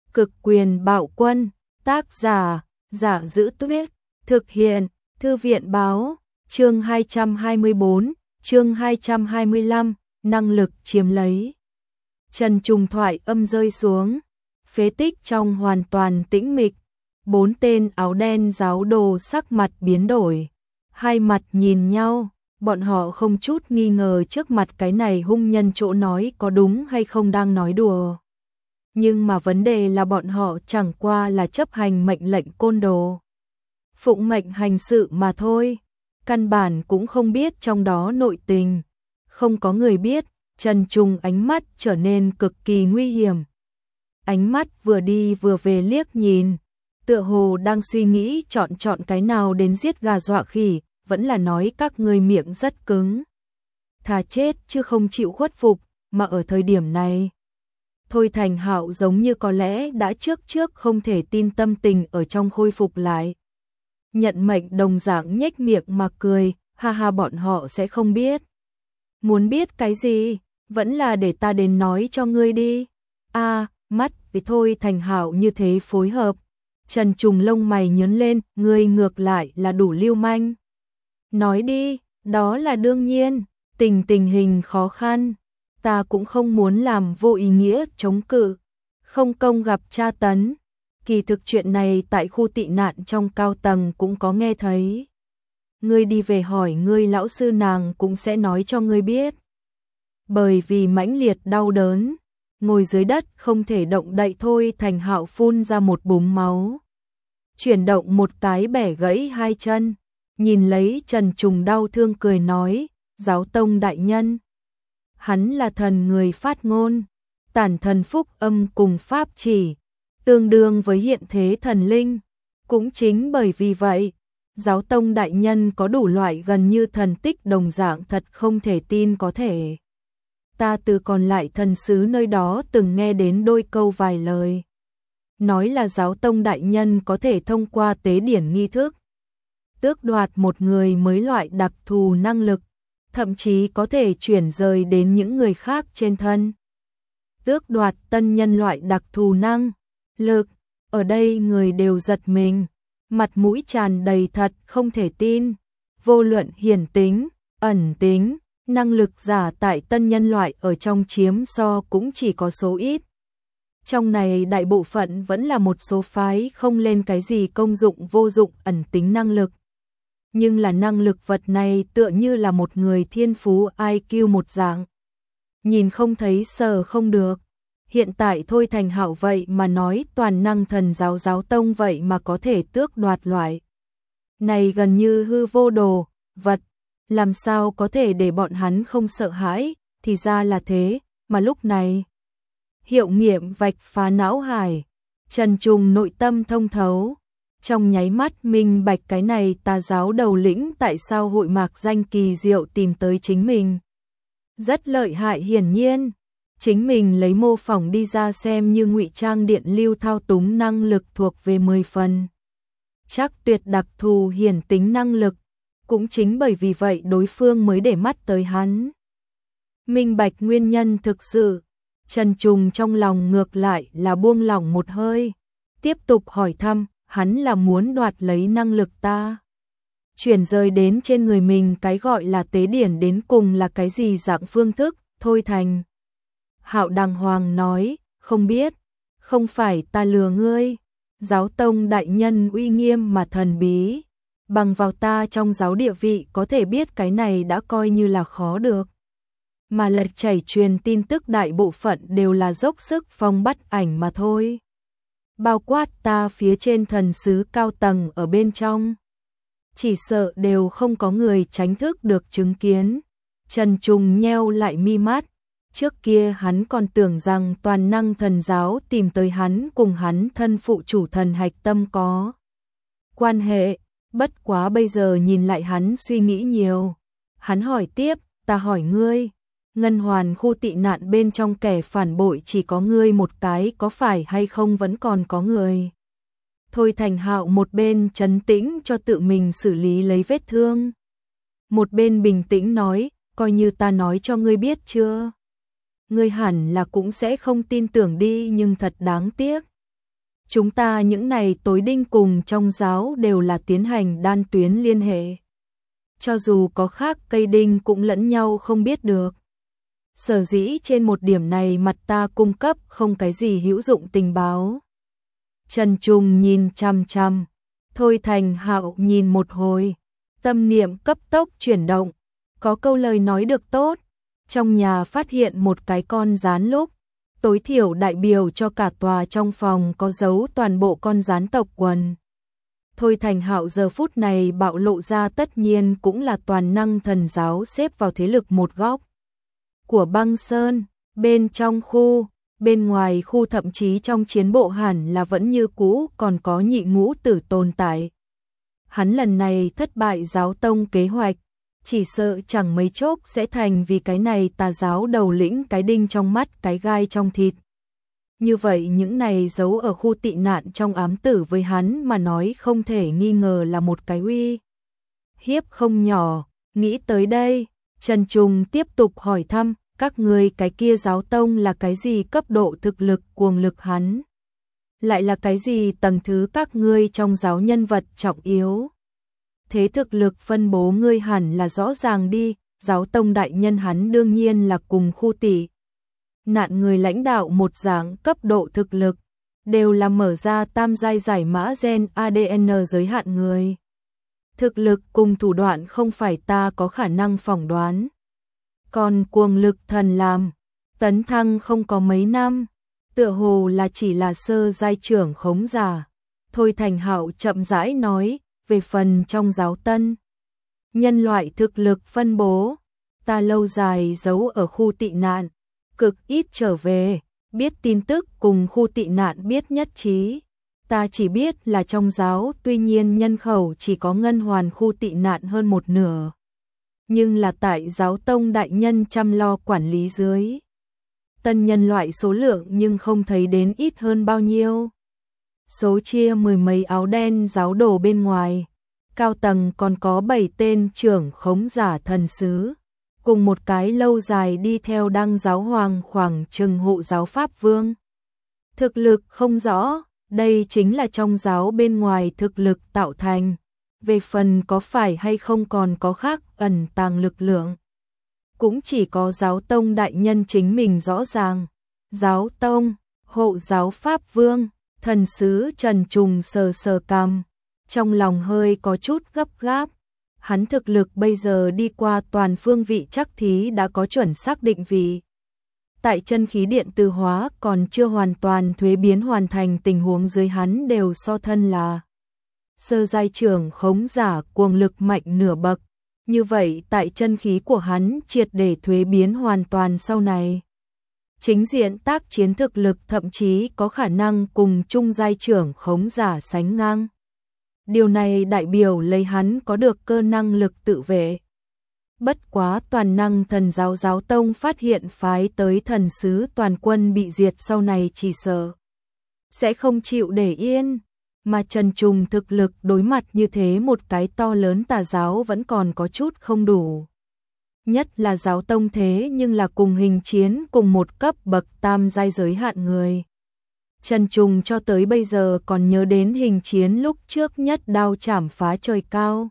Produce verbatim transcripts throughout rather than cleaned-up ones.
Cực quyền bạo quân, tác giả, Giả Giữ Tuyết, thực hiện, Thư viện báo, chương hai trăm hai mươi bốn, chương hai trăm hai mươi lăm, năng lực chiếm lấy. Trần trùng thoại âm rơi xuống, phế tích trong hoàn toàn tĩnh mịch, bốn tên áo đen giáo đồ sắc mặt biến đổi, hai mặt nhìn nhau, bọn họ không chút nghi ngờ trước mặt cái này hung nhân chỗ nói có đúng hay không đang nói đùa. Nhưng mà vấn đề là bọn họ chẳng qua là chấp hành mệnh lệnh côn đồ, phụng mệnh hành sự mà thôi, căn bản cũng không biết trong đó nội tình, không có người biết. Trần Trùng ánh mắt trở nên cực kỳ nguy hiểm, ánh mắt vừa đi vừa về liếc nhìn, tựa hồ đang suy nghĩ chọn chọn cái nào đến giết gà dọa khỉ, vẫn là nói các ngươi miệng rất cứng, thà chết chứ không chịu khuất phục. Mà ở thời điểm này, Thôi Thành Hạo giống như có lẽ đã trước trước không thể tin tâm tình ở trong khôi phục lại. Nhận mệnh đồng dạng nhếch miệng mà cười, ha ha, bọn họ sẽ không biết. Muốn biết cái gì, vẫn là để ta đến nói cho ngươi đi. A, à, mắt với Thôi Thành Hạo như thế phối hợp. Trần Trùng lông mày nhướng lên, ngươi ngược lại là đủ lưu manh. Nói đi, đó là đương nhiên, tình tình hình khó khăn, ta cũng không muốn làm vô ý nghĩa chống cự, không công gặp tra tấn. Kỳ thực chuyện này tại khu tị nạn trong cao tầng cũng có nghe thấy. Ngươi đi về hỏi ngươi lão sư, nàng cũng sẽ nói cho ngươi biết. Bởi vì mãnh liệt đau đớn, ngồi dưới đất không thể động đậy. Thôi Thành Hạo phun ra một búng máu, chuyển động một cái bẻ gãy hai chân, nhìn lấy Trần Trùng đau thương cười nói, giáo tông đại nhân. Hắn là thần người phát ngôn, tản thần phúc âm cùng pháp chỉ, tương đương với hiện thế thần linh. Cũng chính bởi vì vậy, giáo tông đại nhân có đủ loại gần như thần tích đồng dạng, thật không thể tin có thể. Ta từ còn lại thần sứ nơi đó từng nghe đến đôi câu vài lời, nói là giáo tông đại nhân có thể thông qua tế điển nghi thức tước đoạt một người mới loại đặc thù năng lực, thậm chí có thể chuyển rời đến những người khác trên thân. Tước đoạt tân nhân loại đặc thù năng lực, ở đây người đều giật mình, mặt mũi tràn đầy thật không thể tin. Vô luận hiển tính, ẩn tính, năng lực giả tại tân nhân loại ở trong chiếm so cũng chỉ có số ít. Trong này đại bộ phận vẫn là một số phái không lên cái gì công dụng vô dụng ẩn tính năng lực. Nhưng là năng lực vật này tựa như là một người thiên phú I Q một dạng, nhìn không thấy sờ không được. Hiện tại Thôi Thành Hạo vậy mà nói toàn năng thần giáo giáo tông vậy mà có thể tước đoạt loại này gần như hư vô đồ vật, làm sao có thể để bọn hắn không sợ hãi. Thì ra là thế. Mà lúc này hiệu nghiệm vạch phá não hải, Trần Trùng nội tâm thông thấu, trong nháy mắt minh bạch cái này tà giáo đầu lĩnh tại sao hội mạc danh kỳ diệu tìm tới chính mình. Rất lợi hại, hiển nhiên chính mình lấy mô phỏng đi ra xem như ngụy trang điện lưu thao túng năng lực thuộc về mười phần. Chắc tuyệt đặc thù hiển tính năng lực, cũng chính bởi vì vậy đối phương mới để mắt tới hắn. Minh bạch nguyên nhân thực sự, Trần Trùng trong lòng ngược lại là buông lỏng một hơi, tiếp tục hỏi thăm, hắn là muốn đoạt lấy năng lực ta, chuyển rời đến trên người mình. Cái gọi là tế điển đến cùng là cái gì dạng phương thức? Thôi Thành Hạo đàng hoàng nói, không biết, không phải ta lừa ngươi, giáo tông đại nhân uy nghiêm mà thần bí, bằng vào ta trong giáo địa vị có thể biết cái này đã coi như là khó được. Mà lật chảy truyền tin tức đại bộ phận đều là dốc sức phong bắt ảnh mà thôi, bao quát ta phía trên thần sứ cao tầng ở bên trong, chỉ sợ đều không có người tránh thức được chứng kiến. Trần Trùng nheo lại mi mắt, trước kia hắn còn tưởng rằng toàn năng thần giáo tìm tới hắn cùng hắn thân phụ chủ thần hạch tâm có quan hệ, bất quá bây giờ nhìn lại hắn suy nghĩ nhiều. Hắn hỏi tiếp, ta hỏi ngươi, ngân hoàn khu tị nạn bên trong kẻ phản bội chỉ có ngươi một cái có phải hay không, vẫn còn có người? Thôi Thành Hạo một bên trấn tĩnh cho tự mình xử lý lấy vết thương, một bên bình tĩnh nói, coi như ta nói cho ngươi biết chưa, ngươi hẳn là cũng sẽ không tin tưởng đi, nhưng thật đáng tiếc, Chúng ta những này tối đinh cùng trong giáo đều là tiến hành đan tuyến liên hệ. Cho dù có khác cây đinh cũng lẫn nhau không biết được. Sở dĩ trên một điểm này mặt ta cung cấp không cái gì hữu dụng tình báo. Trần Trùng nhìn chằm chằm, Thôi Thành Hạo nhìn một hồi, tâm niệm cấp tốc chuyển động, có câu lời nói được tốt, trong nhà phát hiện một cái con gián lúc, tối thiểu đại biểu cho cả tòa trong phòng có dấu toàn bộ con gián tộc quần. Thôi Thành Hạo giờ phút này bạo lộ ra tất nhiên cũng là toàn năng thần giáo xếp vào thế lực một góc của băng sơn, bên trong khu, bên ngoài khu thậm chí trong chiến bộ hẳn là vẫn như cũ còn có nhị ngũ tử tồn tại. Hắn lần này thất bại giáo tông kế hoạch, chỉ sợ chẳng mấy chốc sẽ thành vì cái này tà giáo đầu lĩnh cái đinh trong mắt cái gai trong thịt. Như vậy những này giấu ở khu tị nạn trong ám tử với hắn mà nói không thể nghi ngờ là một cái uy hiếp không nhỏ. Nghĩ tới đây, Trần Trùng tiếp tục hỏi thăm, các người cái kia giáo tông là cái gì cấp độ thực lực cuồng lực hắn? Lại là cái gì tầng thứ các ngươi trong giáo nhân vật trọng yếu? Thế thực lực phân bố ngươi hẳn là rõ ràng đi, giáo tông đại nhân hắn đương nhiên là cùng khu tị nạn người lãnh đạo một dạng cấp độ thực lực, đều là mở ra tam giai giải mã gen a đê en giới hạn người. Thực lực cùng thủ đoạn không phải ta có khả năng phỏng đoán. Còn cuồng lực thần làm, tấn thăng không có mấy năm, tựa hồ là chỉ là sơ giai trưởng khống giả. Thôi Thành Hạo chậm rãi nói, về phần trong giáo tân, nhân loại thực lực phân bố, ta lâu dài giấu ở khu tị nạn, cực ít trở về, biết tin tức cùng khu tị nạn biết nhất trí. Ta chỉ biết là trong giáo tuy nhiên nhân khẩu chỉ có ngân hoàn khu tị nạn hơn một nửa. Nhưng là tại giáo tông đại nhân chăm lo quản lý dưới. Tân nhân loại số lượng nhưng không thấy đến ít hơn bao nhiêu. Số chia mười mấy áo đen giáo đồ bên ngoài. Cao tầng còn có bảy tên trưởng khống giả thần sứ. Cùng một cái lâu dài đi theo đăng giáo hoàng khoảng chừng hộ giáo pháp vương. Thực lực không rõ, đây chính là trong giáo bên ngoài thực lực tạo thành. Về phần có phải hay không còn có khác ẩn tàng lực lượng. Cũng chỉ có giáo tông đại nhân chính mình rõ ràng. Giáo tông, hộ giáo pháp vương, thần sứ Trần Trùng sờ sờ cằm, trong lòng hơi có chút gấp gáp. Hắn thực lực bây giờ đi qua toàn phương vị chắc thí đã có chuẩn xác định vị. Tại chân khí điện từ hóa còn chưa hoàn toàn thuế biến hoàn thành tình huống dưới hắn đều so thân là sơ giai trưởng khống giả cuồng lực mạnh nửa bậc. Như vậy tại chân khí của hắn triệt để thuế biến hoàn toàn sau này. Chính diện tác chiến thực lực thậm chí có khả năng cùng trung giai trưởng khống giả sánh ngang. Điều này đại biểu lấy hắn có được cơ năng lực tự vệ. Bất quá toàn năng thần giáo giáo tông phát hiện phái tới thần sứ toàn quân bị diệt sau này chỉ sợ sẽ không chịu để yên. Mà Trần Trùng thực lực đối mặt như thế một cái to lớn tà giáo vẫn còn có chút không đủ. Nhất là giáo tông thế nhưng là cùng hình chiến cùng một cấp bậc tam giai giới hạn người. Trần Trùng cho tới bây giờ còn nhớ đến hình chiến lúc trước nhất đao chảm phá trời cao.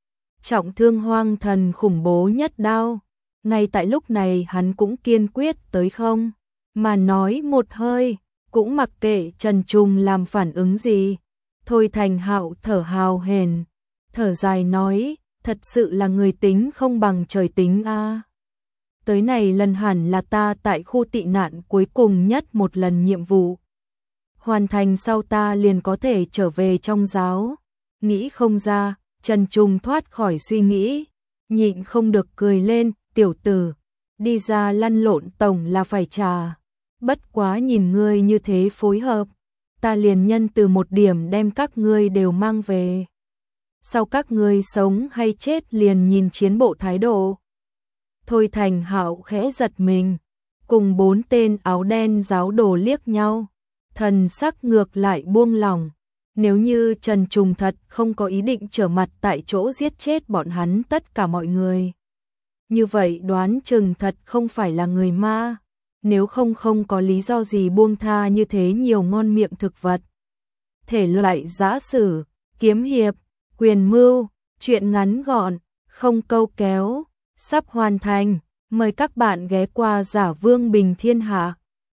Trọng thương hoang thần khủng bố nhất đao. Ngay tại lúc này hắn cũng kiên quyết tới không. Mà nói một hơi, cũng mặc kệ Trần Trùng làm phản ứng gì. Thôi Thành Hạo thở hào hển, thở dài nói, thật sự là người tính không bằng trời tính a. À. Tới này lần hẳn là ta tại khu tị nạn cuối cùng nhất một lần nhiệm vụ. Hoàn thành sau ta liền có thể trở về trong giáo. Nghĩ không ra, Trần Trùng thoát khỏi suy nghĩ, nhịn không được cười lên, tiểu tử, đi ra lăn lộn tổng là phải trả. Bất quá nhìn ngươi như thế phối hợp, ta liền nhân từ một điểm đem các ngươi đều mang về. Sau các ngươi sống hay chết liền nhìn chiến bộ thái độ. Thôi Thành Hạo khẽ giật mình, cùng bốn tên áo đen giáo đồ liếc nhau, thần sắc ngược lại buông lỏng. Nếu như Trần Trùng thật không có ý định trở mặt tại chỗ giết chết bọn hắn tất cả mọi người, như vậy đoán chừng thật không phải là người ma. Nếu không không có lý do gì buông tha như thế nhiều ngon miệng thực vật. thể loại giã sử, kiếm hiệp, quyền mưu, truyện ngắn gọn, không câu kéo, sắp hoàn thành. Mời các bạn ghé qua Giả Vương Bình Thiên Hạ.